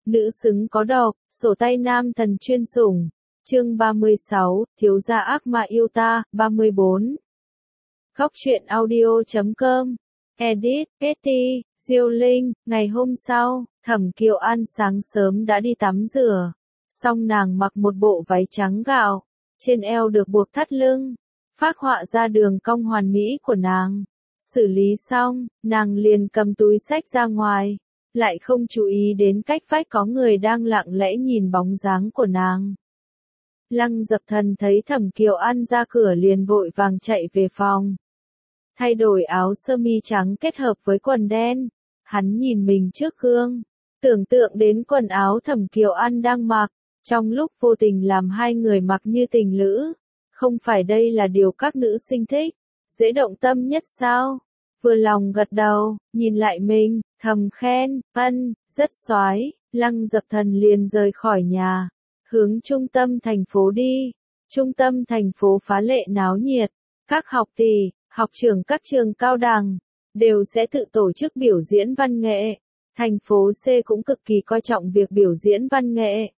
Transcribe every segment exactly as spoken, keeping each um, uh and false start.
Nữ xứng có độc, sổ tay nam thần chuyên sủng. Chương ba mươi sáu, thiếu gia ác mà yêu ta, ba mươi bốn. Góc truyện audio chấm com. Edit, Ketty, Diêu Linh. Ngày hôm sau, Thẩm Kiều An sáng sớm đã đi tắm rửa. Xong nàng mặc một bộ váy trắng gạo, trên eo được buộc thắt lưng, phác họa ra đường cong hoàn mỹ của nàng. Xử lý xong, nàng liền cầm túi xách ra ngoài, lại không chú ý đến cách vách có người đang lặng lẽ nhìn bóng dáng của nàng. Lăng Dập Thần thấy Thẩm Kiều An ra cửa liền vội vàng chạy về phòng. Thay đổi áo sơ mi trắng kết hợp với quần đen, hắn nhìn mình trước gương, tưởng tượng đến quần áo Thẩm Kiều An đang mặc, trong lúc vô tình làm hai người mặc như tình lữ. Không phải đây là điều các nữ sinh thích, dễ động tâm nhất sao? Vừa lòng gật đầu, nhìn lại mình, thầm khen, ân, rất xoái. Lăng Dập Thần liền rời khỏi nhà, hướng trung tâm thành phố đi. Trung tâm thành phố phá lệ náo nhiệt, các học tỷ, học trưởng các trường cao đẳng đều sẽ tự tổ chức biểu diễn văn nghệ. Thành phố C cũng cực kỳ coi trọng việc biểu diễn văn nghệ.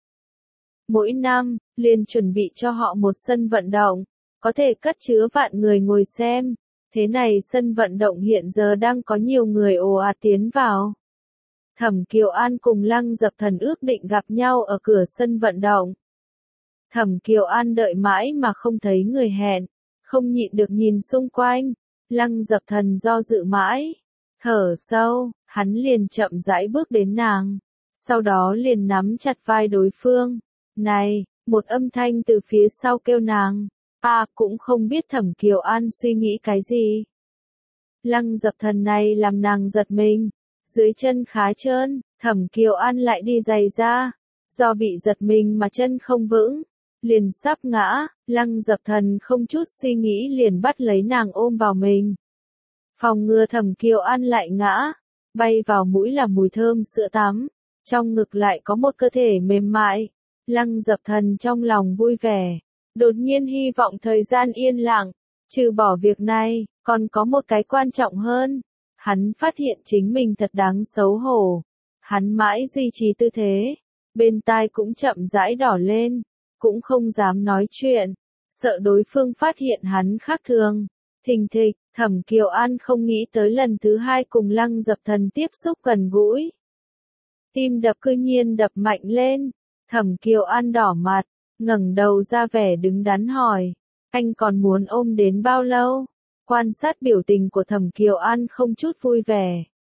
Mỗi năm, liền chuẩn bị cho họ một sân vận động, có thể cất chứa vạn người ngồi xem. Thế này sân vận động hiện giờ đang có nhiều người ồ ạt tiến vào. Thẩm Kiều An cùng Lăng Dập Thần ước định gặp nhau ở cửa sân vận động. Thẩm Kiều An đợi mãi mà không thấy người hẹn, không nhịn được nhìn xung quanh. Lăng Dập Thần do dự mãi, thở sâu, hắn liền chậm rãi bước đến nàng, sau đó liền nắm chặt vai đối phương. Này, một âm thanh từ phía sau kêu nàng. À, cũng không biết Thẩm Kiều An suy nghĩ cái gì. Lăng Dập Thần này làm nàng giật mình, dưới chân khá trơn, Thẩm Kiều An lại đi giày ra, do bị giật mình mà chân không vững, liền sắp ngã. Lăng Dập Thần không chút suy nghĩ liền bắt lấy nàng ôm vào mình, phòng ngừa Thẩm Kiều An lại ngã. Bay vào mũi là mùi thơm sữa tắm, trong ngực lại có một cơ thể mềm mại. Lăng Dập Thần trong lòng vui vẻ, đột nhiên hy vọng thời gian yên lặng. Trừ bỏ việc này, còn có một cái quan trọng hơn. Hắn phát hiện chính mình thật đáng xấu hổ. Hắn mãi duy trì tư thế, bên tai cũng chậm rãi đỏ lên, cũng không dám nói chuyện, sợ đối phương phát hiện hắn khác thường. Thình thịch, Thẩm Kiều An không nghĩ tới lần thứ hai cùng Lăng Dập Thần tiếp xúc gần gũi. Tim đập cư nhiên đập mạnh lên. Thẩm Kiều An đỏ mặt, ngẩng đầu ra vẻ đứng đắn hỏi, anh còn muốn ôm đến bao lâu? Quan sát biểu tình của Thẩm Kiều An không chút vui vẻ.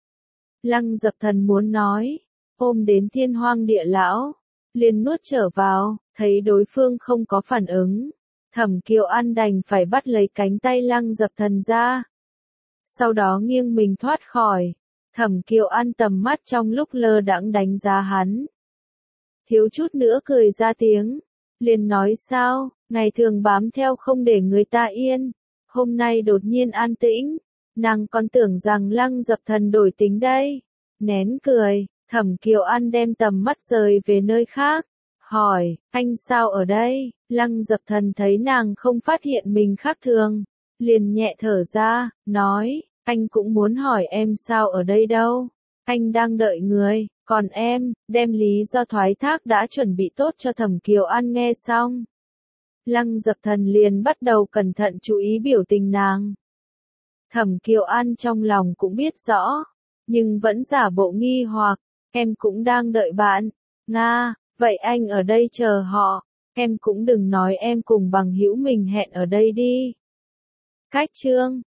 Lăng Dập Thần muốn nói, ôm đến thiên hoang địa lão, liền nuốt trở vào, thấy đối phương không có phản ứng. Thẩm Kiều An đành phải bắt lấy cánh tay Lăng Dập Thần ra. Sau đó nghiêng mình thoát khỏi. Thẩm Kiều An tầm mắt trong lúc lơ đãng đánh giá hắn. Thiếu chút nữa cười ra tiếng, liền nói sao, ngày thường bám theo không để người ta yên, hôm nay đột nhiên an tĩnh, nàng còn tưởng rằng Lăng Dập Thần đổi tính đây. Nén cười, Thẩm Kiều An đem tầm mắt rời về nơi khác, hỏi, anh sao ở đây? Lăng Dập Thần thấy nàng không phát hiện mình khác thường, liền nhẹ thở ra, nói, anh cũng muốn hỏi em sao ở đây đâu, anh đang đợi người. Còn em, đem lý do thoái thác đã chuẩn bị tốt cho Thẩm Kiều An nghe xong. Lăng Dập Thần liền bắt đầu cẩn thận chú ý biểu tình nàng. Thẩm Kiều An trong lòng cũng biết rõ, nhưng vẫn giả bộ nghi hoặc, em cũng đang đợi bạn. Nga, vậy anh ở đây chờ họ, em cũng đừng nói em cùng bằng hữu mình hẹn ở đây đi. Cách chương,